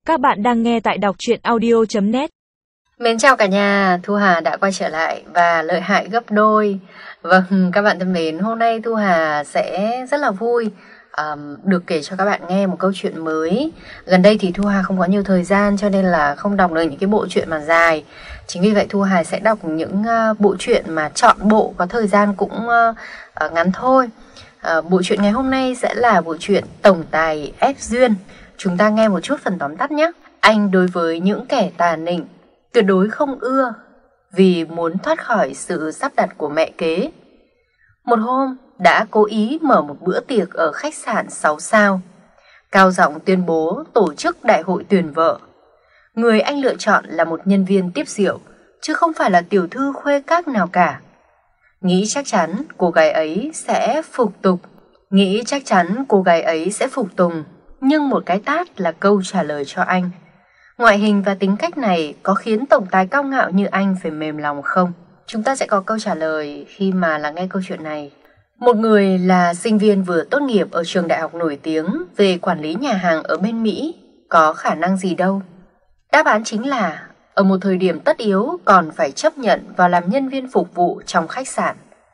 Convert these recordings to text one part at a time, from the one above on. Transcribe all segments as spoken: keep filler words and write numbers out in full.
Các bạn đang nghe tại đọc truyện audio chấm net. Mến chào cả nhà, Thu Hà đã quay trở lại và lợi hại gấp đôi. Vâng, các bạn thân mến, hôm nay Thu Hà sẽ rất là vui um, được kể cho các bạn nghe một câu chuyện mới. Gần đây thì Thu Hà không có nhiều thời gian cho nên là không đọc được những cái bộ truyện mà dài. Chính vì vậy Thu Hà sẽ đọc những uh, bộ truyện mà chọn bộ có thời gian cũng uh, uh, ngắn thôi. uh, Bộ truyện ngày hôm nay sẽ là bộ truyện Tổng Tài ép duyên. Chúng ta nghe một chút phần tóm tắt nhé. Anh đối với những kẻ tà nịnh tuyệt đối không ưa vì muốn thoát khỏi sự sắp đặt của mẹ kế. Một hôm đã cố ý mở một bữa tiệc ở khách sạn sáu sao, cao giọng tuyên bố tổ chức đại hội tuyển vợ. Người anh lựa chọn là một nhân viên tiếp rượu, chứ không phải là tiểu thư khuê các nào cả. Nghĩ chắc chắn cô gái ấy sẽ phục tục, nghĩ chắc chắn cô gái ấy sẽ phục tùng, nhưng một cái tát là câu trả lời cho anh. Ngoại hình và tính cách này có khiến tổng tài cao ngạo như anh phải mềm lòng không? Chúng ta sẽ có câu trả lời khi mà lắng nghe câu chuyện này. Một người là sinh viên vừa tốt nghiệp ở trường đại học nổi tiếng về quản lý nhà hàng ở bên Mỹ, có khả năng gì đâu. Đáp án chính là ở một thời điểm tất yếu còn phải chấp nhận vào làm nhân viên phục vụ trong khách sạn.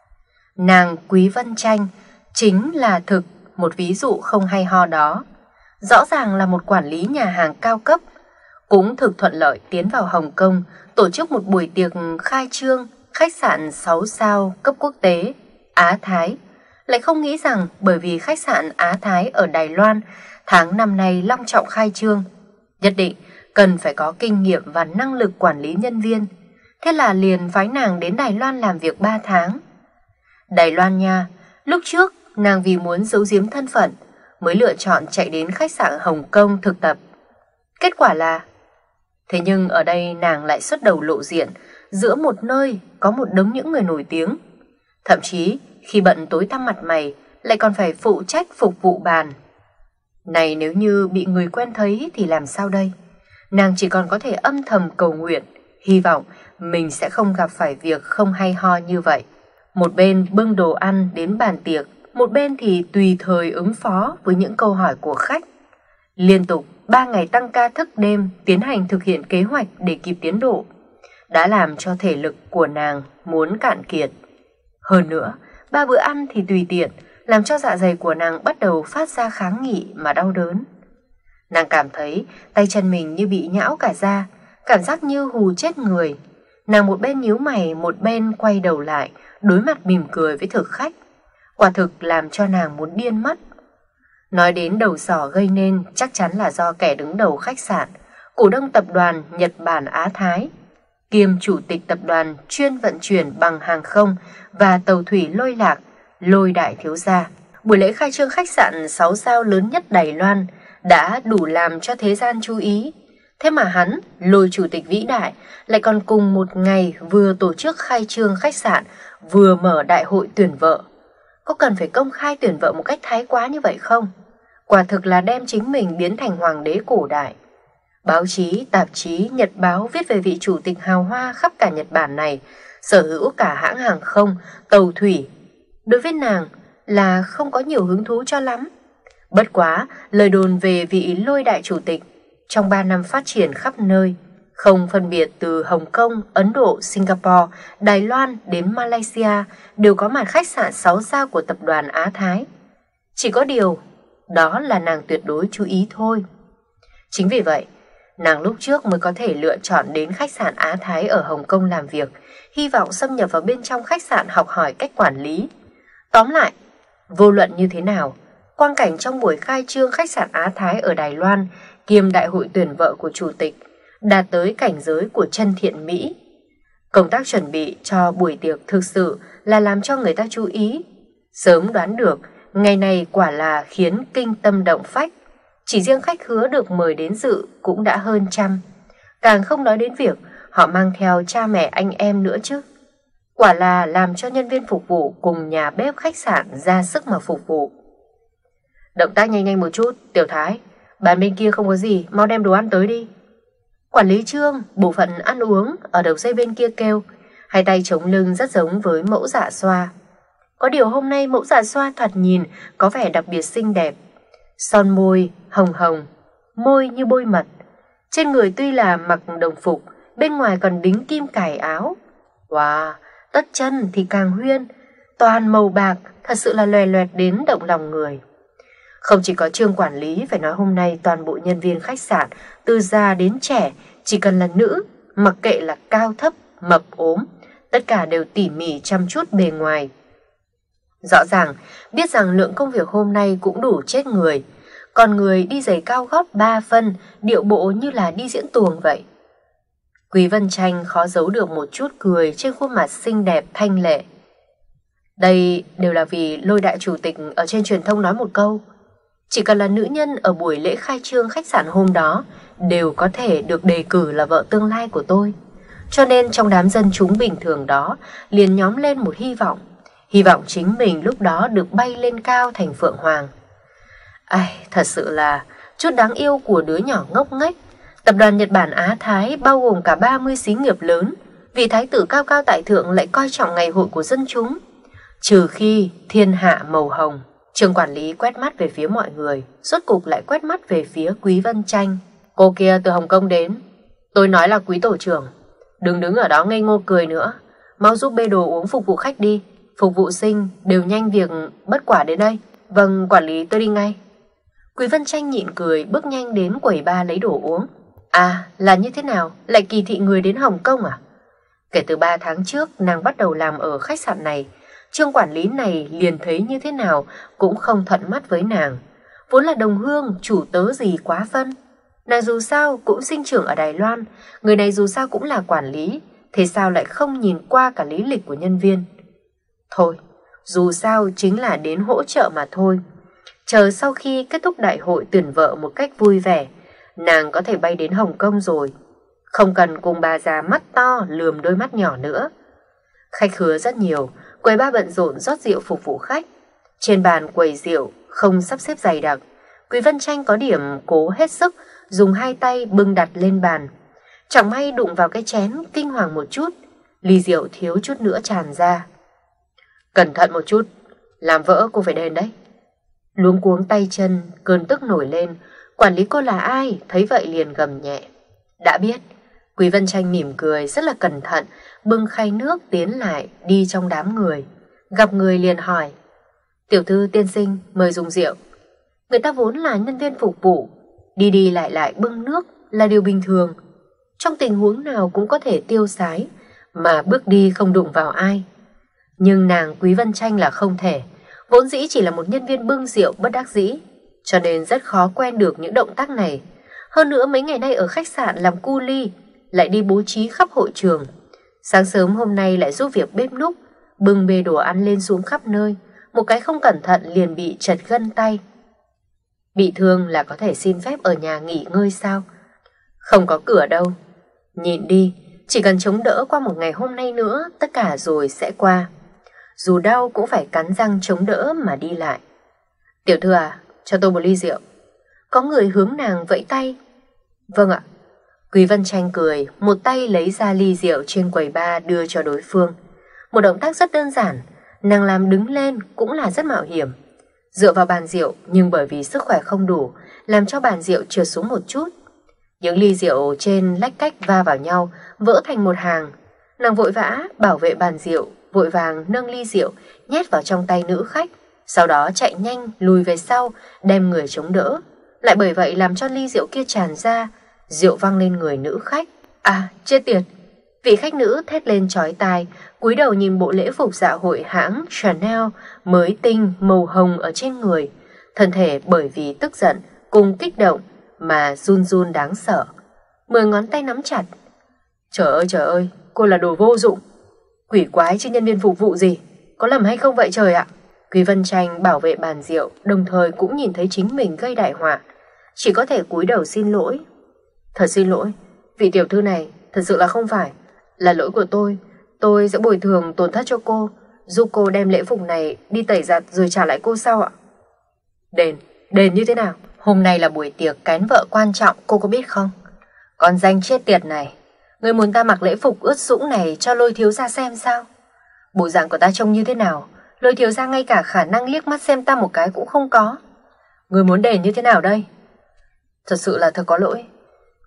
Nàng Quý Vân Tranh chính là thực một ví dụ không hay ho đó. Rõ ràng là một quản lý nhà hàng cao cấp, cũng thực thuận lợi tiến vào Hồng Kông tổ chức một buổi tiệc khai trương khách sạn sáu sao cấp quốc tế Á Thái. Lại không nghĩ rằng bởi vì khách sạn Á Thái ở Đài Loan tháng năm nay long trọng khai trương, nhất định cần phải có kinh nghiệm và năng lực quản lý nhân viên. Thế là liền phái nàng đến Đài Loan làm việc ba tháng. Đài Loan nha, lúc trước nàng vì muốn giấu giếm thân phận mới lựa chọn chạy đến khách sạn Hồng Kông thực tập. Kết quả là thế nhưng ở đây nàng lại xuất đầu lộ diện giữa một nơi có một đống những người nổi tiếng. Thậm chí khi bận tối tăm mặt mày lại còn phải phụ trách phục vụ bàn. Này nếu như bị người quen thấy thì làm sao đây? Nàng chỉ còn có thể âm thầm cầu nguyện, hy vọng mình sẽ không gặp phải việc không hay ho như vậy. Một bên bưng đồ ăn đến bàn tiệc, một bên thì tùy thời ứng phó với những câu hỏi của khách. Liên tục ba ngày tăng ca thức đêm tiến hành thực hiện kế hoạch để kịp tiến độ, đã làm cho thể lực của nàng muốn cạn kiệt. Hơn nữa, ba bữa ăn thì tùy tiện, làm cho dạ dày của nàng bắt đầu phát ra kháng nghị mà đau đớn. Nàng cảm thấy tay chân mình như bị nhão cả ra, cảm giác như hù chết người. Nàng một bên nhíu mày, một bên quay đầu lại, đối mặt mỉm cười với thực khách. Quả thực làm cho nàng muốn điên mất. Nói đến đầu sỏ gây nên chắc chắn là do kẻ đứng đầu khách sạn, cổ đông tập đoàn Nhật Bản Á Thái, kiêm chủ tịch tập đoàn chuyên vận chuyển bằng hàng không và tàu thủy Lôi Lạc, Lôi đại thiếu gia. Buổi lễ khai trương khách sạn sáu sao lớn nhất Đài Loan đã đủ làm cho thế gian chú ý. Thế mà hắn, Lôi chủ tịch vĩ đại, lại còn cùng một ngày vừa tổ chức khai trương khách sạn, vừa mở đại hội tuyển vợ. Có cần phải công khai tuyển vợ một cách thái quá như vậy không? Quả thực là đem chính mình biến thành hoàng đế cổ đại. Báo chí, tạp chí, nhật báo viết về vị chủ tịch hào hoa khắp cả Nhật Bản này, sở hữu cả hãng hàng không, tàu thủy. Đối với nàng là không có nhiều hứng thú cho lắm. Bất quá, lời đồn về vị Lôi đại chủ tịch trong ba năm phát triển khắp nơi, không phân biệt từ Hồng Kông, Ấn Độ, Singapore, Đài Loan đến Malaysia đều có mặt khách sạn sáu sao của tập đoàn Á Thái. Chỉ có điều, đó là nàng tuyệt đối chú ý thôi. Chính vì vậy, nàng lúc trước mới có thể lựa chọn đến khách sạn Á Thái ở Hồng Kông làm việc, hy vọng xâm nhập vào bên trong khách sạn học hỏi cách quản lý. Tóm lại, vô luận như thế nào, quang cảnh trong buổi khai trương khách sạn Á Thái ở Đài Loan kiêm đại hội tuyển vợ của chủ tịch đạt tới cảnh giới của chân thiện mỹ. Công tác chuẩn bị cho buổi tiệc thực sự là làm cho người ta chú ý. Sớm đoán được, ngày này quả là khiến kinh tâm động phách. Chỉ riêng khách khứa được mời đến dự cũng đã hơn trăm. Càng không nói đến việc họ mang theo cha mẹ anh em nữa chứ. Quả là làm cho nhân viên phục vụ cùng nhà bếp khách sạn ra sức mà phục vụ. Động tác nhanh nhanh một chút, Tiểu Thái. Bàn bên kia không có gì, mau đem đồ ăn tới đi. Quản lý Trương, bộ phận ăn uống ở đầu dây bên kia kêu, hai tay chống lưng rất giống với mẫu Dạ Xoa. Có điều hôm nay mẫu Dạ Xoa thoạt nhìn có vẻ đặc biệt xinh đẹp. Son môi hồng hồng, môi như bôi mật, Trên người tuy là mặc đồng phục, bên ngoài còn đính kim cài áo. Wow, tất chân thì càng huyên, toàn màu bạc, thật sự là loè loẹt đến động lòng người. Không chỉ có Trương quản lý, phải nói hôm nay toàn bộ nhân viên khách sạn, từ già đến trẻ, chỉ cần là nữ, mặc kệ là cao thấp, mập ốm, tất cả đều tỉ mỉ chăm chút bề ngoài. Rõ ràng, biết rằng lượng công việc hôm nay cũng đủ chết người, còn người đi giày cao gót ba phân, điệu bộ như là đi diễn tuồng vậy. Quý Vân Tranh khó giấu được một chút cười trên khuôn mặt xinh đẹp thanh lệ. Đây đều là vì Lôi đại chủ tịch ở trên truyền thông nói một câu, chỉ cần là nữ nhân ở buổi lễ khai trương khách sạn hôm đó đều có thể được đề cử là vợ tương lai của tôi. Cho nên trong đám dân chúng bình thường đó liền nhóm lên một hy vọng, hy vọng chính mình lúc đó được bay lên cao thành Phượng Hoàng. Ai, thật sự là chút đáng yêu của đứa nhỏ ngốc nghếch. Tập đoàn Nhật Bản Á Thái bao gồm cả ba mươi xí nghiệp lớn, vị thái tử cao cao tại thượng lại coi trọng ngày hội của dân chúng. Trừ khi thiên hạ màu hồng. Trương quản lý quét mắt về phía mọi người, rốt cục lại quét mắt về phía Quý Vân Tranh. Cô kia từ Hồng Kông đến. Tôi nói là Quý tổ trưởng, đừng đứng ở đó ngây ngô cười nữa, mau giúp bê đồ uống phục vụ khách đi. Phục vụ sinh đều nhanh việc bất quả đến đây. Vâng, quản lý, tôi đi ngay. Quý Vân Tranh nhịn cười bước nhanh đến quầy bar lấy đồ uống. À, là như thế nào? Lại kỳ thị người đến Hồng Kông à? Kể từ ba tháng trước nàng bắt đầu làm ở khách sạn này, Trương quản lý này liền thấy như thế nào cũng không thuận mắt với nàng. Vốn là đồng hương, chủ tớ gì quá phân. Nàng dù sao cũng sinh trưởng ở Đài Loan, người này dù sao cũng là quản lý, thế sao lại không nhìn qua cả lý lịch của nhân viên? Thôi, dù sao chính là đến hỗ trợ mà thôi. Chờ sau khi kết thúc đại hội tuyển vợ một cách vui vẻ, nàng có thể bay đến Hồng Kông rồi. Không cần cùng bà già mắt to lườm đôi mắt nhỏ nữa. Khách khứa rất nhiều, quầy ba bận rộn rót rượu phục vụ khách. Trên bàn quầy rượu không sắp xếp dày đặc. Quý Vân Tranh có điểm cố hết sức, dùng hai tay bưng đặt lên bàn. Chẳng may đụng vào cái chén, kinh hoàng một chút, ly rượu thiếu chút nữa tràn ra. Cẩn thận một chút, làm vỡ cô phải đền đấy. Luống cuống tay chân, cơn tức nổi lên. Quản lý cô là ai? Thấy vậy liền gầm nhẹ. Đã biết. Quý Vân Tranh mỉm cười rất là cẩn thận, bưng khay nước tiến lại đi trong đám người. Gặp người liền hỏi, tiểu thư tiên sinh mời dùng rượu. Người ta vốn là nhân viên phục vụ, đi đi lại lại bưng nước là điều bình thường. Trong tình huống nào cũng có thể tiêu sái, mà bước đi không đụng vào ai. Nhưng nàng Quý Vân Tranh là không thể, vốn dĩ chỉ là một nhân viên bưng rượu bất đắc dĩ, cho nên rất khó quen được những động tác này. Hơn nữa mấy ngày nay ở khách sạn làm cu ly, lại đi bố trí khắp hội trường. Sáng sớm hôm nay lại giúp việc bếp núc, bưng bê đồ ăn lên xuống khắp nơi, một cái không cẩn thận liền bị trật gân tay. Bị thương là có thể xin phép ở nhà nghỉ ngơi sao? Không có cửa đâu. Nhìn đi, chỉ cần chống đỡ qua một ngày hôm nay nữa, tất cả rồi sẽ qua. Dù đau cũng phải cắn răng chống đỡ mà đi lại. Tiểu thư à, cho tôi một ly rượu. Có người hướng nàng vẫy tay. Vâng ạ. Quý Vân Tranh cười, một tay lấy ra ly rượu trên quầy bar đưa cho đối phương. Một động tác rất đơn giản, nàng làm đứng lên cũng là rất mạo hiểm. Dựa vào bàn rượu, nhưng bởi vì sức khỏe không đủ, làm cho bàn rượu trượt xuống một chút. Những ly rượu trên lách cách va vào nhau, vỡ thành một hàng. Nàng vội vã bảo vệ bàn rượu, vội vàng nâng ly rượu nhét vào trong tay nữ khách, sau đó chạy nhanh lùi về sau, đem người chống đỡ. Lại bởi vậy làm cho ly rượu kia tràn ra, rượu văng lên người nữ khách. À, chết tiệt! Vị khách nữ thét lên chói tai, cúi đầu nhìn bộ lễ phục dạ hội hãng Chanel mới tinh màu hồng ở trên người, thân thể bởi vì tức giận cùng kích động mà run run đáng sợ. Mười ngón tay nắm chặt. Trời ơi trời ơi, cô là đồ vô dụng, quỷ quái chứ nhân viên phục vụ gì, có lầm hay không vậy trời ạ? Quý Vân Tranh bảo vệ bàn rượu, đồng thời cũng nhìn thấy chính mình gây đại họa, chỉ có thể cúi đầu xin lỗi. Thật xin lỗi, vị tiểu thư này thật sự là không phải, là lỗi của tôi. Tôi sẽ bồi thường tổn thất cho cô, giúp cô đem lễ phục này đi tẩy giặt rồi trả lại cô sau ạ. Đền, đền như thế nào? Hôm nay là buổi tiệc kén vợ quan trọng, cô có biết không? Con danh chết tiệt này, người muốn ta mặc lễ phục ướt sũng này cho Lôi thiếu gia xem sao? Bộ dạng của ta trông như thế nào, Lôi thiếu gia ngay cả khả năng liếc mắt xem ta một cái cũng không có. Người muốn đền như thế nào đây? Thật sự là thật có lỗi.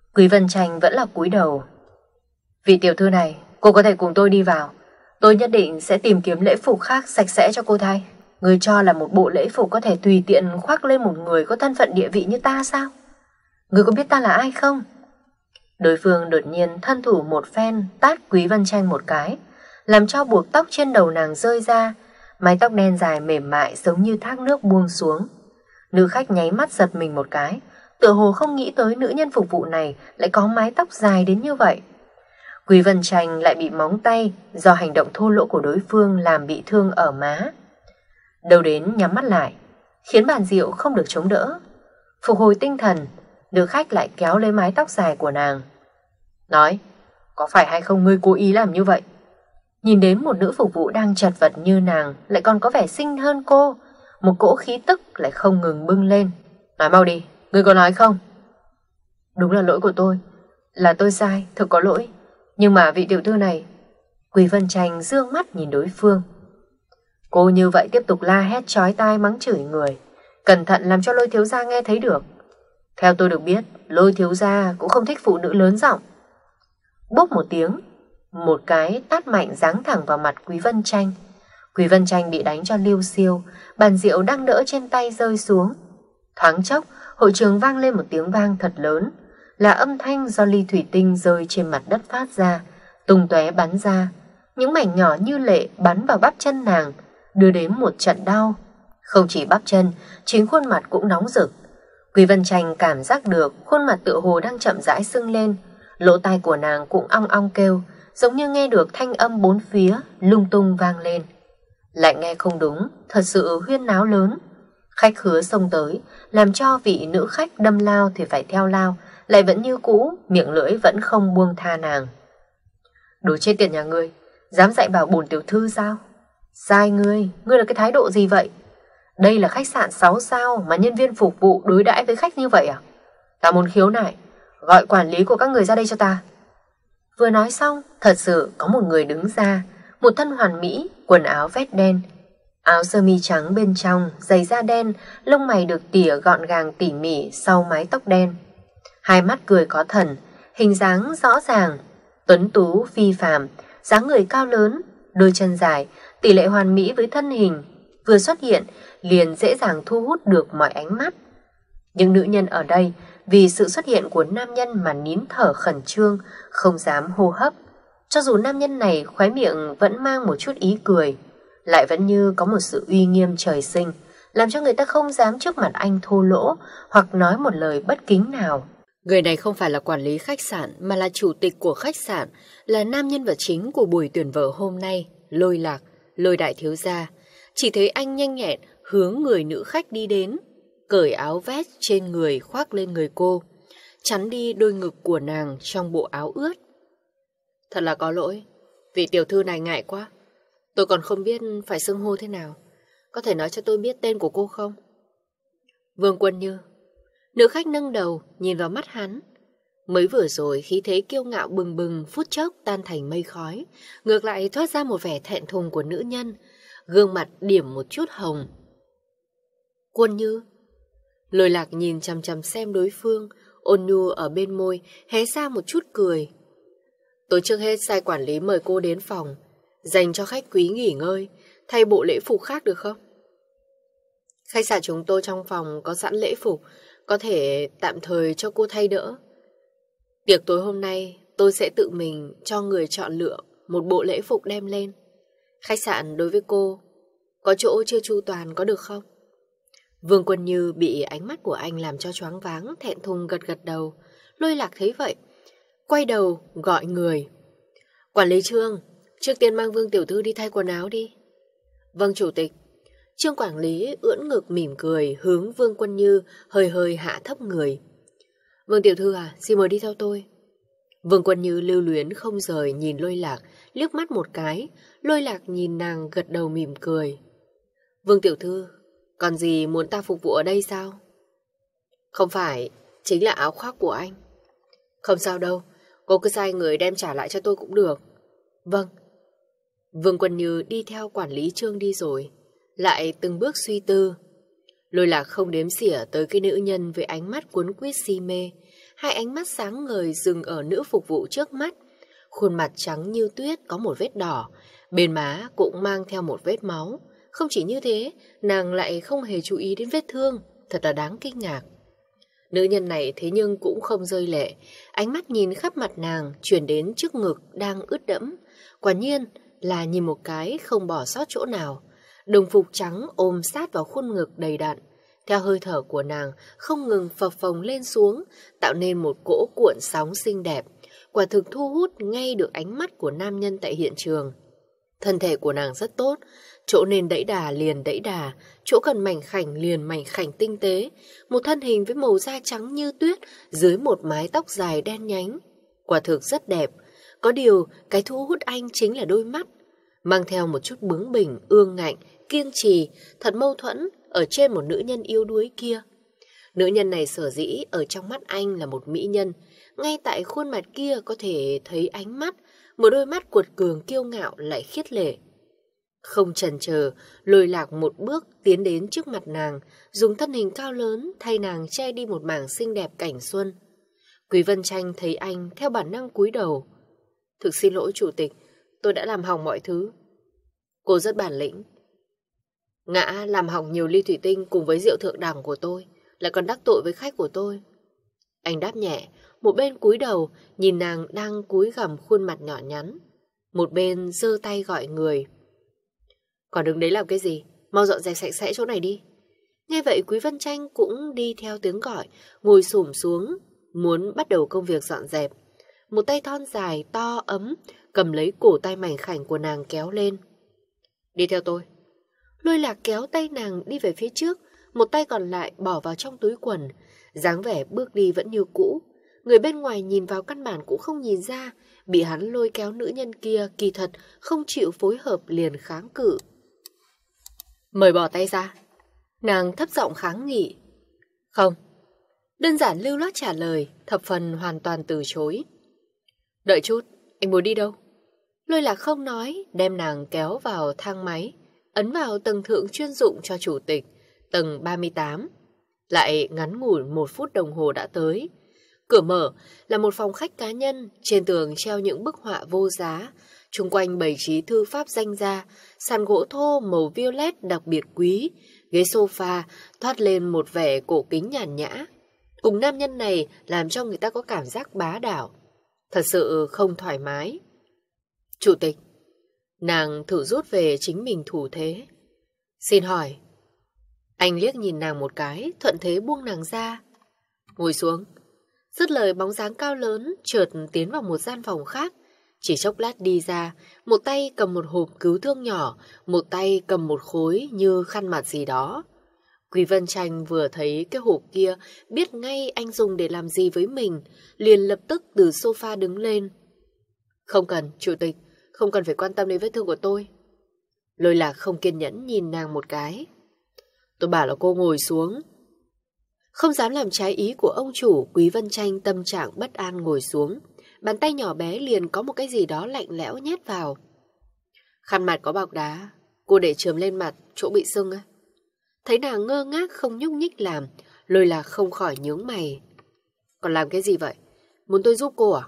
Quý Vân Tranh vẫn là cúi đầu. Vị tiểu thư này, cô có thể cùng tôi đi vào. Tôi nhất định sẽ tìm kiếm lễ phục khác sạch sẽ cho cô thay. Người cho là một bộ lễ phục có thể tùy tiện khoác lên một người có thân phận địa vị như ta sao? Người có biết ta là ai không? Đối phương đột nhiên thân thủ một phen tát Quý Vân Tranh một cái, làm cho buộc tóc trên đầu nàng rơi ra, mái tóc đen dài mềm mại giống như thác nước buông xuống. Nữ khách nháy mắt giật mình một cái, tựa hồ không nghĩ tới nữ nhân phục vụ này lại có mái tóc dài đến như vậy. Quý Vân Tranh lại bị móng tay do hành động thô lỗ của đối phương làm bị thương ở má. Đầu đến nhắm mắt lại, khiến bàn rượu không được chống đỡ. Phục hồi tinh thần, nữ khách lại kéo lấy mái tóc dài của nàng. Nói, có phải hay không ngươi cố ý làm như vậy? Nhìn đến một nữ phục vụ đang chật vật như nàng lại còn có vẻ xinh hơn cô, một cỗ khí tức lại không ngừng bưng lên. Nói mau đi, ngươi có nói không? Đúng là lỗi của tôi, là tôi sai, thật có lỗi. Nhưng mà vị tiểu thư này... Quý Vân Tranh dương mắt nhìn đối phương. Cô như vậy tiếp tục la hét chói tai mắng chửi người, cẩn thận làm cho Lôi thiếu gia nghe thấy được. Theo tôi được biết, Lôi thiếu gia cũng không thích phụ nữ lớn giọng. Bốp một tiếng, một cái tát mạnh giáng thẳng vào mặt Quý Vân Tranh. Quý Vân Tranh bị đánh cho liêu xiêu, bàn rượu đang đỡ trên tay rơi xuống. Thoáng chốc, hội trường vang lên một tiếng vang thật lớn, là âm thanh do ly thủy tinh rơi trên mặt đất phát ra, tung tóe bắn ra. Những mảnh nhỏ như lệ bắn vào bắp chân nàng, đưa đến một trận đau. Không chỉ bắp chân, chính khuôn mặt cũng nóng rực. Quý Vân Tranh cảm giác được khuôn mặt tựa hồ đang chậm rãi sưng lên, lỗ tai của nàng cũng ong ong kêu, giống như nghe được thanh âm bốn phía lung tung vang lên. Lại nghe không đúng, thật sự huyên náo lớn. Khách khứa xông tới, làm cho vị nữ khách đâm lao thì phải theo lao, lại vẫn như cũ, miệng lưỡi vẫn không buông tha nàng. Đồ chết tiệt nhà ngươi, dám dạy bảo bổn tiểu thư sao? Sai ngươi, ngươi là cái thái độ gì vậy? Đây là khách sạn sáu sao mà nhân viên phục vụ đối đãi với khách như vậy à? Ta muốn khiếu nại, gọi quản lý của các người ra đây cho ta. Vừa nói xong, thật sự có một người đứng ra, một thân hoàn mỹ, quần áo vét đen, áo sơ mi trắng bên trong, giày da đen, lông mày được tỉa gọn gàng tỉ mỉ sau mái tóc đen. Hai mắt cười có thần, hình dáng rõ ràng, tuấn tú phi phàm, dáng người cao lớn, đôi chân dài, tỷ lệ hoàn mỹ với thân hình, vừa xuất hiện liền dễ dàng thu hút được mọi ánh mắt. Những nữ nhân ở đây vì sự xuất hiện của nam nhân mà nín thở khẩn trương, không dám hô hấp. Cho dù nam nhân này khóe miệng vẫn mang một chút ý cười, lại vẫn như có một sự uy nghiêm trời sinh, làm cho người ta không dám trước mặt anh thô lỗ hoặc nói một lời bất kính nào. Người này không phải là quản lý khách sạn mà là chủ tịch của khách sạn, là nam nhân vật chính của buổi tuyển vợ hôm nay, Lôi Lạc, Lôi đại thiếu gia. Chỉ thấy anh nhanh nhẹn hướng người nữ khách đi đến, cởi áo vest trên người khoác lên người cô, chắn đi đôi ngực của nàng trong bộ áo ướt. Thật là có lỗi, vị tiểu thư này ngại quá. Tôi còn không biết phải xưng hô thế nào. Có thể nói cho tôi biết tên của cô không? Vương Quân Như. Nữ khách nâng đầu nhìn vào mắt hắn. Mới vừa rồi khí thế kiêu ngạo bừng bừng phút chốc tan thành mây khói, ngược lại thoát ra một vẻ thẹn thùng của nữ nhân, gương mặt điểm một chút hồng. Quân Như. Lôi Lạc nhìn chằm chằm xem đối phương, ôn nhu ở bên môi hé ra một chút cười. Tôi trước hết sai quản lý mời cô đến phòng, dành cho khách quý nghỉ ngơi, thay bộ lễ phục khác được không? Khách sạn chúng tôi trong phòng có sẵn lễ phục, có thể tạm thời cho cô thay đỡ. Tiệc tối hôm nay tôi sẽ tự mình cho người chọn lựa một bộ lễ phục đem lên. Khách sạn đối với cô có chỗ chưa chu toàn có được không? Vương Quân Như bị ánh mắt của anh làm cho choáng váng, thẹn thùng gật gật đầu. Lôi Lạc thấy vậy, quay đầu gọi người. Quản lý Trương, trước tiên mang Vương tiểu thư đi thay quần áo đi. Vâng chủ tịch. Trương quản lý ưỡn ngực mỉm cười hướng Vương Quân Như hơi hơi hạ thấp người. Vương tiểu thư à, xin mời đi theo tôi. Vương Quân Như lưu luyến không rời nhìn Lôi Lạc, liếc mắt một cái. Lôi Lạc nhìn nàng gật đầu mỉm cười. Vương tiểu thư, còn gì muốn ta phục vụ ở đây sao? Không phải, chính là áo khoác của anh. Không sao đâu, cô cứ sai người đem trả lại cho tôi cũng được. Vâng. Vương Quân Như đi theo quản lý Trương đi rồi, lại từng bước suy tư. Lôi Lạc không đếm xỉa tới cái nữ nhân với ánh mắt cuốn quýt si mê. Hai ánh mắt sáng ngời dừng ở nữ phục vụ trước mắt. Khuôn mặt trắng như tuyết có một vết đỏ, bên má cũng mang theo một vết máu. Không chỉ như thế, nàng lại không hề chú ý đến vết thương, thật là đáng kinh ngạc. Nữ nhân này thế nhưng cũng không rơi lệ, ánh mắt nhìn khắp mặt nàng chuyển đến trước ngực đang ướt đẫm. Quả nhiên là nhìn một cái không bỏ sót chỗ nào. Đồng phục trắng ôm sát vào khuôn ngực đầy đặn, theo hơi thở của nàng không ngừng phập phồng lên xuống, tạo nên một cỗ cuộn sóng xinh đẹp, quả thực thu hút ngay được ánh mắt của nam nhân tại hiện trường. Thân thể của nàng rất tốt, chỗ nên đẫy đà liền đẫy đà, chỗ cần mảnh khảnh liền mảnh khảnh tinh tế, một thân hình với màu da trắng như tuyết dưới một mái tóc dài đen nhánh. Quả thực rất đẹp, có điều cái thu hút anh chính là đôi mắt, mang theo một chút bướng bỉnh, ương ngạnh, kiên trì, thật mâu thuẫn ở trên một nữ nhân yếu đuối kia. Nữ nhân này sở dĩ ở trong mắt anh là một mỹ nhân, ngay tại khuôn mặt kia có thể thấy ánh mắt, một đôi mắt cuột cường kiêu ngạo lại khiết lệ. Không chần chờ, Lôi Lạc một bước tiến đến trước mặt nàng, dùng thân hình cao lớn thay nàng che đi một mảng xinh đẹp cảnh xuân. Quý Vân Tranh thấy anh theo bản năng cúi đầu. Thực xin lỗi chủ tịch, tôi đã làm hỏng mọi thứ. Cô rất bản lĩnh. Ngã làm hỏng nhiều ly thủy tinh cùng với rượu thượng đẳng của tôi, lại còn đắc tội với khách của tôi. Anh đáp nhẹ, một bên cúi đầu nhìn nàng đang cúi gằm khuôn mặt nhỏ nhắn, một bên giơ tay gọi người. Còn đứng đấy làm cái gì? Mau dọn dẹp sạch sẽ chỗ này đi. Nghe vậy Quý Vân Tranh cũng đi theo tiếng gọi, ngồi xổm xuống, muốn bắt đầu công việc dọn dẹp. Một tay thon dài, to, ấm, cầm lấy cổ tay mảnh khảnh của nàng kéo lên. Đi theo tôi. Lôi Lạc kéo tay nàng đi về phía trước, một tay còn lại bỏ vào trong túi quần, dáng vẻ bước đi vẫn như cũ. Người bên ngoài nhìn vào căn bản cũng không nhìn ra, bị hắn lôi kéo nữ nhân kia kỳ thật không chịu phối hợp liền kháng cự. Mời bỏ tay ra. Nàng thấp giọng kháng nghị. Không. Đơn giản lưu loát trả lời, thập phần hoàn toàn từ chối. Đợi chút, anh muốn đi đâu? Lôi Lạc không nói, đem nàng kéo vào thang máy, ấn vào tầng thượng chuyên dụng cho chủ tịch, tầng ba mươi tám. Lại ngắn ngủi một phút đồng hồ đã tới. Cửa mở là một phòng khách cá nhân, trên tường treo những bức họa vô giá, chung quanh bày trí thư pháp danh gia, sàn gỗ thô màu violet đặc biệt quý, ghế sofa thoát lên một vẻ cổ kính nhàn nhã. Cùng nam nhân này làm cho người ta có cảm giác bá đạo, thật sự không thoải mái. Chủ tịch, nàng thử rút về chính mình thủ thế. Xin hỏi. Anh liếc nhìn nàng một cái, thuận thế buông nàng ra. Ngồi xuống. Dứt lời bóng dáng cao lớn chợt tiến vào một gian phòng khác. Chỉ chốc lát đi ra, một tay cầm một hộp cứu thương nhỏ, một tay cầm một khối như khăn mặt gì đó. Quý Vân Tranh vừa thấy cái hộp kia, biết ngay anh dùng để làm gì với mình, liền lập tức từ sofa đứng lên. Không cần, chủ tịch, không cần phải quan tâm đến vết thương của tôi. Lôi Lạc không kiên nhẫn nhìn nàng một cái. Tôi bảo là cô ngồi xuống. Không dám làm trái ý của ông chủ, Quý Vân Tranh tâm trạng bất an ngồi xuống. Bàn tay nhỏ bé liền có một cái gì đó lạnh lẽo nhét vào. Khăn mặt có bọc đá, cô để chườm lên mặt, chỗ bị sưng á. Thấy nàng ngơ ngác không nhúc nhích làm, Lôi Lạc không khỏi nhướng mày. Còn làm cái gì vậy? Muốn tôi giúp cô à?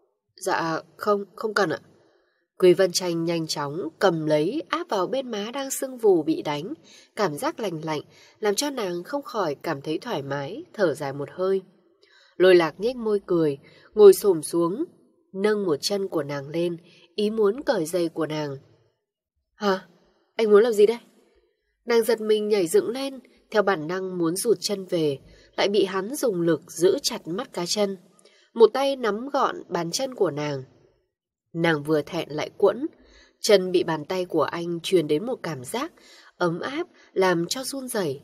Dạ không, không cần ạ. Quý Vân Tranh nhanh chóng cầm lấy áp vào bên má đang sưng vù bị đánh, cảm giác lành lạnh làm cho nàng không khỏi cảm thấy thoải mái, thở dài một hơi. Lôi Lạc nhếch môi cười, ngồi xổm xuống, nâng một chân của nàng lên, ý muốn cởi giày của nàng. Hả? Anh muốn làm gì đây? Nàng giật mình nhảy dựng lên, theo bản năng muốn rụt chân về, lại bị hắn dùng lực giữ chặt mắt cá chân. Một tay nắm gọn bàn chân của nàng. Nàng vừa thẹn lại quẫn, chân bị bàn tay của anh truyền đến một cảm giác ấm áp làm cho run rẩy.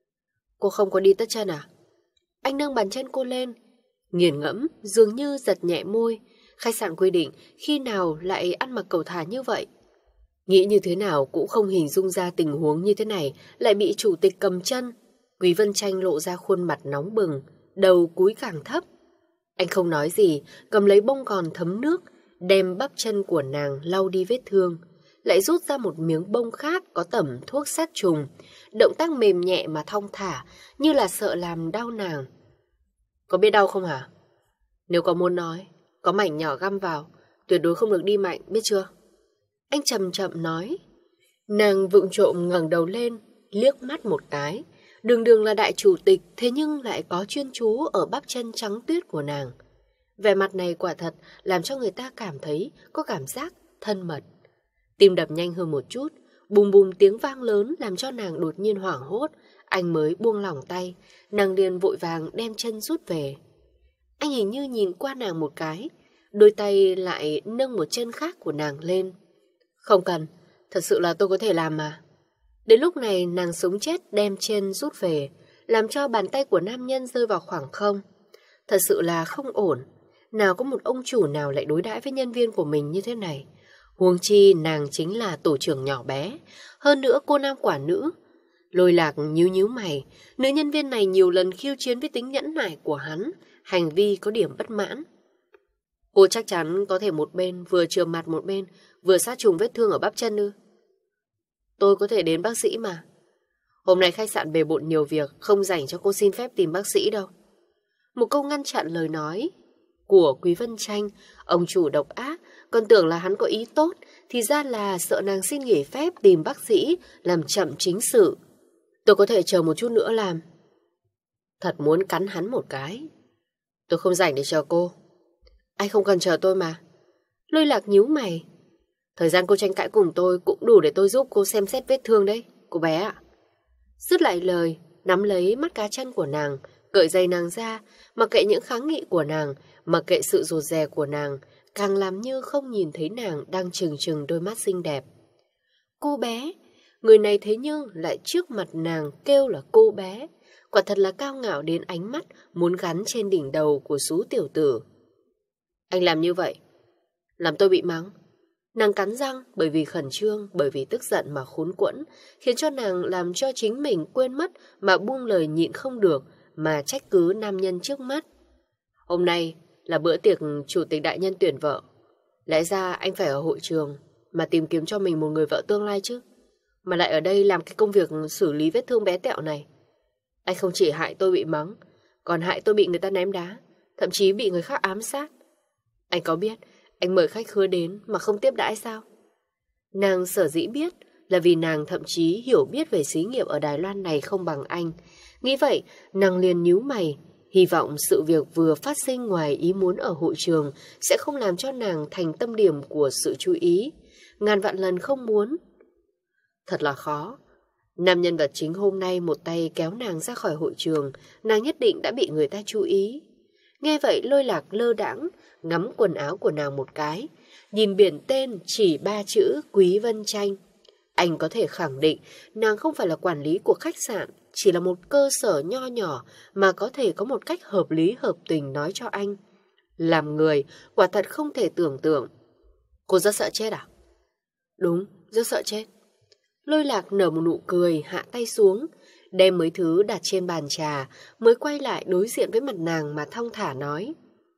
Cô không có đi tất chân à? Anh nâng bàn chân cô lên, nghiền ngẫm dường như giật nhẹ môi. Khách sạn quy định khi nào lại ăn mặc cầu thả như vậy. Nghĩ như thế nào cũng không hình dung ra tình huống như thế này lại bị chủ tịch cầm chân. Quý Vân Tranh lộ ra khuôn mặt nóng bừng, đầu cúi càng thấp. Anh không nói gì, cầm lấy bông gòn thấm nước, đem bắp chân của nàng lau đi vết thương, lại rút ra một miếng bông khác có tẩm thuốc sát trùng, động tác mềm nhẹ mà thong thả, như là sợ làm đau nàng. Có biết đau không hả? Nếu có muốn nói, có mảnh nhỏ găm vào, tuyệt đối không được đi mạnh, biết chưa? Anh chậm chậm nói. Nàng vụng trộm ngẩng đầu lên, liếc mắt một cái. Đường đường là đại chủ tịch, thế nhưng lại có chuyên chú ở bắp chân trắng tuyết của nàng. Vẻ mặt này quả thật làm cho người ta cảm thấy có cảm giác thân mật. Tim đập nhanh hơn một chút, bùm bùm tiếng vang lớn làm cho nàng đột nhiên hoảng hốt. Anh mới buông lỏng tay, nàng liền vội vàng đem chân rút về. Anh hình như nhìn qua nàng một cái, đôi tay lại nâng một chân khác của nàng lên. Không cần, thật sự là tôi có thể làm mà. Đến lúc này nàng sống chết đem chân rút về, làm cho bàn tay của nam nhân rơi vào khoảng không. Thật sự là không ổn. Nào có một ông chủ nào lại đối đãi với nhân viên của mình như thế này. Huống chi nàng chính là tổ trưởng nhỏ bé. Hơn nữa cô nam quả nữ. Lôi Lạc nhíu nhíu mày. Nữ nhân viên này nhiều lần khiêu chiến với tính nhẫn nại của hắn. Hành vi có điểm bất mãn. Cô chắc chắn có thể một bên vừa chườm mặt một bên vừa sát trùng vết thương ở bắp chân ư? Tôi có thể đến bác sĩ mà. Hôm nay khách sạn bề bộn nhiều việc, không rảnh cho cô xin phép tìm bác sĩ đâu. Một câu ngăn chặn lời nói của Quý Vân Tranh. Ông chủ độc ác, còn tưởng là hắn có ý tốt, thì ra là sợ nàng xin nghỉ phép tìm bác sĩ, làm chậm chính sự. Tôi có thể chờ một chút nữa làm. Thật muốn cắn hắn một cái. Tôi không rảnh để chờ cô. Anh không cần chờ tôi mà. Lôi Lạc nhíu mày. Thời gian cô tranh cãi cùng tôi cũng đủ để tôi giúp cô xem xét vết thương đấy, cô bé ạ. Dứt lại lời, nắm lấy mắt cá chân của nàng, cởi giày nàng ra, mặc kệ những kháng nghị của nàng, mặc kệ sự rụt rè của nàng, càng làm như không nhìn thấy nàng đang trừng trừng đôi mắt xinh đẹp. Cô bé, người này thế nhưng lại trước mặt nàng kêu là cô bé, quả thật là cao ngạo đến ánh mắt muốn gắn trên đỉnh đầu của sú tiểu tử. Anh làm như vậy, làm tôi bị mắng. Nàng cắn răng bởi vì khẩn trương, bởi vì tức giận mà khốn quẫn, khiến cho nàng làm cho chính mình quên mất mà buông lời nhịn không được mà trách cứ nam nhân trước mắt. Hôm nay là bữa tiệc chủ tịch đại nhân tuyển vợ. Lẽ ra anh phải ở hội trường mà tìm kiếm cho mình một người vợ tương lai chứ. Mà lại ở đây làm cái công việc xử lý vết thương bé tẹo này. Anh không chỉ hại tôi bị mắng, còn hại tôi bị người ta ném đá, thậm chí bị người khác ám sát. Anh có biết anh mời khách khứa đến mà không tiếp đãi sao? Nàng sở dĩ biết là vì nàng thậm chí hiểu biết về xí nghiệp ở Đài Loan này không bằng anh. Nghĩ vậy, nàng liền nhíu mày, hy vọng sự việc vừa phát sinh ngoài ý muốn ở hội trường sẽ không làm cho nàng thành tâm điểm của sự chú ý. Ngàn vạn lần không muốn. Thật là khó. Nam nhân vật chính hôm nay một tay kéo nàng ra khỏi hội trường, nàng nhất định đã bị người ta chú ý. Nghe vậy Lôi Lạc lơ đãng ngắm quần áo của nàng một cái, nhìn biển tên chỉ ba chữ Quý Vân Tranh. Anh có thể khẳng định nàng không phải là quản lý của khách sạn, chỉ là một cơ sở nho nhỏ mà có thể có một cách hợp lý hợp tình nói cho anh. Làm người quả thật không thể tưởng tượng. Cô rất sợ chết à? Đúng, rất sợ chết. Lôi Lạc nở một nụ cười, hạ tay xuống, đem mấy thứ đặt trên bàn trà, mới quay lại đối diện với mặt nàng mà thong thả nói.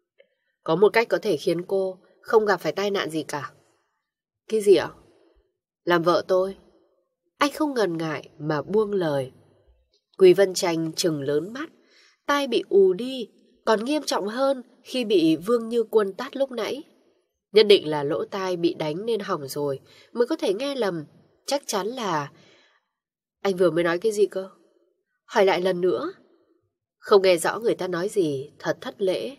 Có một cách có thể khiến cô không gặp phải tai nạn gì cả. Cái gì ạ? Làm vợ tôi. Anh không ngần ngại mà buông lời. Quý Vân Tranh trừng lớn mắt, tai bị ù đi, còn nghiêm trọng hơn khi bị Vương Như Quân tát lúc nãy. Nhất định là lỗ tai bị đánh nên hỏng rồi, mới có thể nghe lầm. Chắc chắn là... Anh vừa mới nói cái gì cơ? Hỏi lại lần nữa. Không nghe rõ người ta nói gì, thật thất lễ.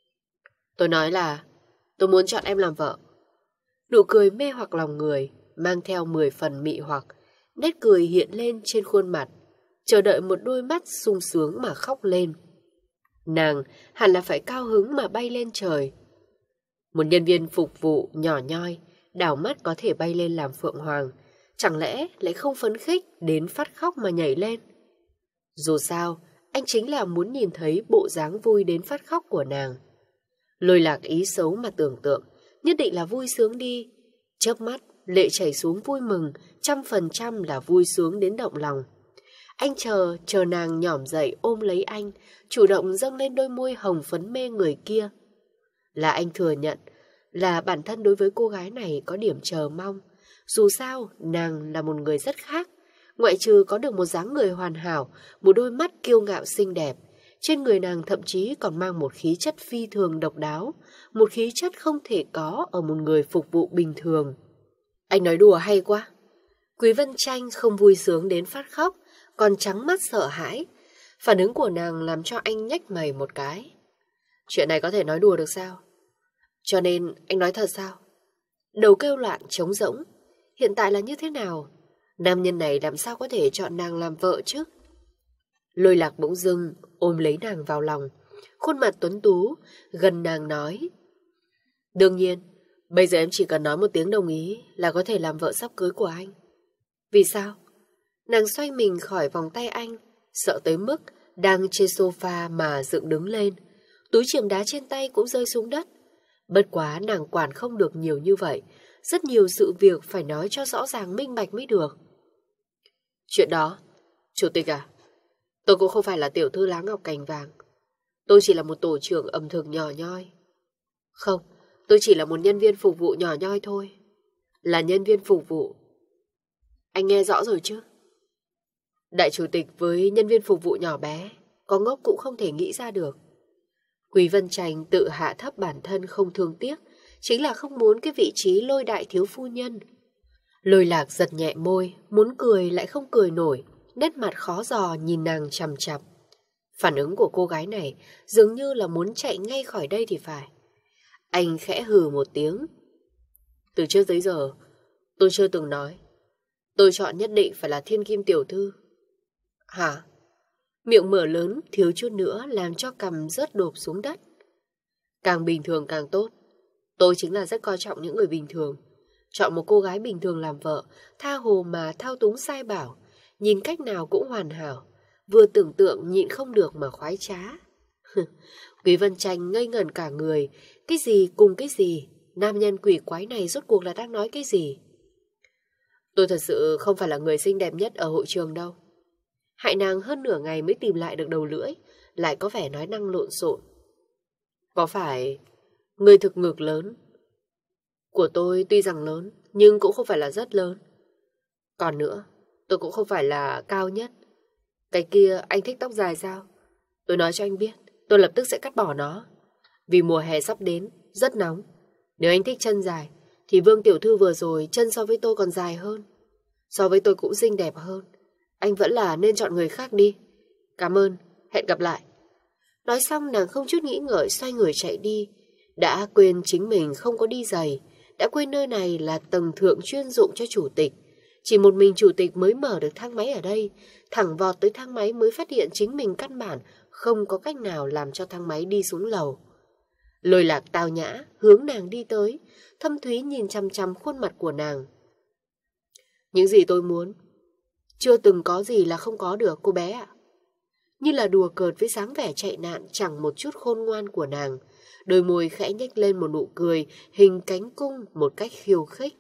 Tôi nói là tôi muốn chọn em làm vợ. Nụ cười mê hoặc lòng người, mang theo mười phần mị hoặc. Nét cười hiện lên trên khuôn mặt, chờ đợi một đôi mắt sung sướng mà khóc lên. Nàng hẳn là phải cao hứng mà bay lên trời. Một nhân viên phục vụ nhỏ nhoi, đảo mắt có thể bay lên làm phượng hoàng. Chẳng lẽ lại không phấn khích đến phát khóc mà nhảy lên? Dù sao, anh chính là muốn nhìn thấy bộ dáng vui đến phát khóc của nàng. Lôi Lạc ý xấu mà tưởng tượng, nhất định là vui sướng đi. Chớp mắt, lệ chảy xuống vui mừng, trăm phần trăm là vui sướng đến động lòng. Anh chờ, chờ nàng nhỏm dậy ôm lấy anh, chủ động dâng lên đôi môi hồng phấn mê người kia. Là anh thừa nhận, là bản thân đối với cô gái này có điểm chờ mong. Dù sao, nàng là một người rất khác. Ngoại trừ có được một dáng người hoàn hảo, một đôi mắt kiêu ngạo xinh đẹp, Trên người nàng thậm chí còn mang một khí chất phi thường độc đáo, một khí chất không thể có ở một người phục vụ bình thường. Anh nói đùa hay quá. Quý Vân Tranh không vui sướng đến phát khóc, còn trắng mắt sợ hãi. Phản ứng của nàng làm cho anh nhếch mày một cái. Chuyện này có thể nói đùa được sao? Cho nên anh nói thật sao? Đầu kêu loạn trống rỗng. Hiện tại là như thế nào? Nam nhân này làm sao có thể chọn nàng làm vợ chứ? Lôi Lạc bỗng dưng ôm lấy nàng vào lòng, khuôn mặt tuấn tú, gần nàng nói. Đương nhiên, bây giờ em chỉ cần nói một tiếng đồng ý là có thể làm vợ sắp cưới của anh. Vì sao? Nàng xoay mình khỏi vòng tay anh, sợ tới mức đang trên sofa mà dựng đứng lên. Túi chìa đá trên tay cũng rơi xuống đất. Bất quá nàng quản không được nhiều như vậy. Rất nhiều sự việc phải nói cho rõ ràng minh bạch mới được. Chuyện đó, chủ tịch à, tôi cũng không phải là tiểu thư lá ngọc cành vàng. Tôi chỉ là một tổ trưởng ẩm thực nhỏ nhoi. Không, tôi chỉ là một nhân viên phục vụ nhỏ nhoi thôi. Là nhân viên phục vụ. Anh nghe rõ rồi chứ? Đại chủ tịch với nhân viên phục vụ nhỏ bé, có ngốc cũng không thể nghĩ ra được. Quý Vân Tranh tự hạ thấp bản thân không thương tiếc, chính là không muốn cái vị trí Lôi đại thiếu phu nhân. Lôi Lạc giật nhẹ môi, muốn cười lại không cười nổi, nét mặt khó dò nhìn nàng chằm chằm. Phản ứng của cô gái này dường như là muốn chạy ngay khỏi đây thì phải. Anh khẽ hừ một tiếng. Từ trước tới giờ, tôi chưa từng nói tôi chọn nhất định phải là thiên kim tiểu thư. Hả? Miệng mở lớn thiếu chút nữa làm cho cằm rớt đột xuống đất. Càng bình thường càng tốt. Tôi chính là rất coi trọng những người bình thường. Chọn một cô gái bình thường làm vợ, tha hồ mà thao túng sai bảo, nhìn cách nào cũng hoàn hảo, vừa tưởng tượng nhịn không được mà khoái trá. Quý Vân Tranh ngây ngẩn cả người. Cái gì cùng cái gì? Nam nhân quỷ quái này rốt cuộc là đang nói cái gì? Tôi thật sự không phải là người xinh đẹp nhất ở hội trường đâu. Hại nàng hơn nửa ngày mới tìm lại được đầu lưỡi, lại có vẻ nói năng lộn xộn. Có phải người thực ngực lớn? Của tôi tuy rằng lớn, nhưng cũng không phải là rất lớn. Còn nữa, tôi cũng không phải là cao nhất. Cái kia anh thích tóc dài sao? Tôi nói cho anh biết, tôi lập tức sẽ cắt bỏ nó. Vì mùa hè sắp đến, rất nóng. Nếu anh thích chân dài, thì Vương tiểu thư vừa rồi chân so với tôi còn dài hơn. So với tôi cũng xinh đẹp hơn. Anh vẫn là nên chọn người khác đi. Cảm ơn, hẹn gặp lại. Nói xong nàng không chút nghĩ ngợi xoay người chạy đi. Đã quên chính mình không có đi giày. Đã quên nơi này là tầng thượng chuyên dụng cho chủ tịch. Chỉ một mình chủ tịch mới mở được thang máy ở đây. Thẳng vọt tới thang máy mới phát hiện chính mình căn bản không có cách nào làm cho thang máy đi xuống lầu. Lôi Lạc tao nhã hướng nàng đi tới, thâm thúy nhìn chăm chăm khuôn mặt của nàng. Những gì tôi muốn chưa từng có gì là không có được, cô bé ạ. Như là đùa cợt với dáng vẻ chạy nạn chẳng một chút khôn ngoan của nàng. Đôi môi khẽ nhếch lên một nụ cười hình cánh cung một cách khiêu khích.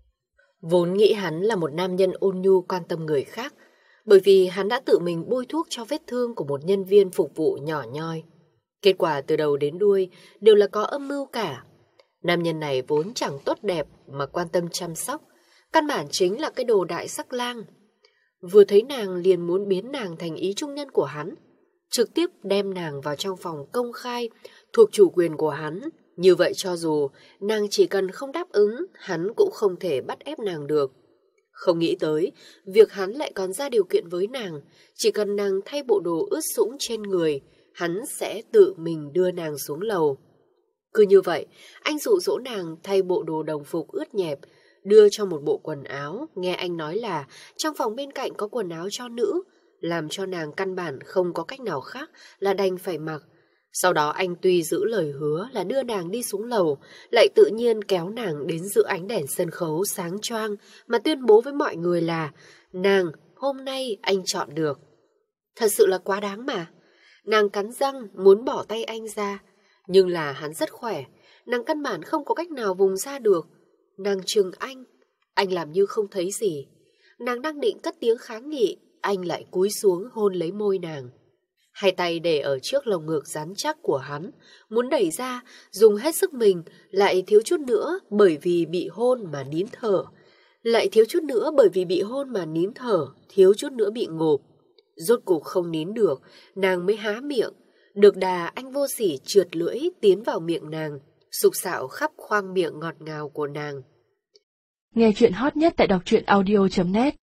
Vốn nghĩ hắn là một nam nhân ôn nhu quan tâm người khác, bởi vì hắn đã tự mình bôi thuốc cho vết thương của một nhân viên phục vụ nhỏ nhoi. Kết quả từ đầu đến đuôi đều là có âm mưu cả. Nam nhân này vốn chẳng tốt đẹp mà quan tâm chăm sóc, căn bản chính là cái đồ đại sắc lang. Vừa thấy nàng liền muốn biến nàng thành ý trung nhân của hắn, trực tiếp đem nàng vào trong phòng công khai thuộc chủ quyền của hắn. Như vậy cho dù nàng chỉ cần không đáp ứng, hắn cũng không thể bắt ép nàng được. Không nghĩ tới việc hắn lại còn ra điều kiện với nàng, chỉ cần nàng thay bộ đồ ướt sũng trên người, hắn sẽ tự mình đưa nàng xuống lầu. Cứ như vậy, anh dụ dỗ nàng thay bộ đồ đồng phục ướt nhẹp, đưa cho một bộ quần áo, nghe anh nói là trong phòng bên cạnh có quần áo cho nữ, làm cho nàng căn bản không có cách nào khác là đành phải mặc. Sau đó anh tuy giữ lời hứa là đưa nàng đi xuống lầu, lại tự nhiên kéo nàng đến giữa ánh đèn sân khấu sáng choang mà tuyên bố với mọi người là nàng, hôm nay anh chọn được. Thật sự là quá đáng mà. Nàng cắn răng muốn bỏ tay anh ra, nhưng là hắn rất khỏe, nàng căn bản không có cách nào vùng ra được. Nàng trừng anh, anh làm như không thấy gì. Nàng đang định cất tiếng kháng nghị, anh lại cúi xuống hôn lấy môi nàng. Hai tay để ở trước lồng ngực rắn chắc của hắn, muốn đẩy ra, dùng hết sức mình, lại thiếu chút nữa bởi vì bị hôn mà nín thở. Lại thiếu chút nữa bởi vì bị hôn mà nín thở, thiếu chút nữa bị ngộp. Rốt cuộc không nín được, nàng mới há miệng. Được đà anh vô sỉ trượt lưỡi tiến vào miệng nàng, sục sạo khắp khoang miệng ngọt ngào của nàng. Nghe chuyện hot nhất tại đọc truyện audio chấm net.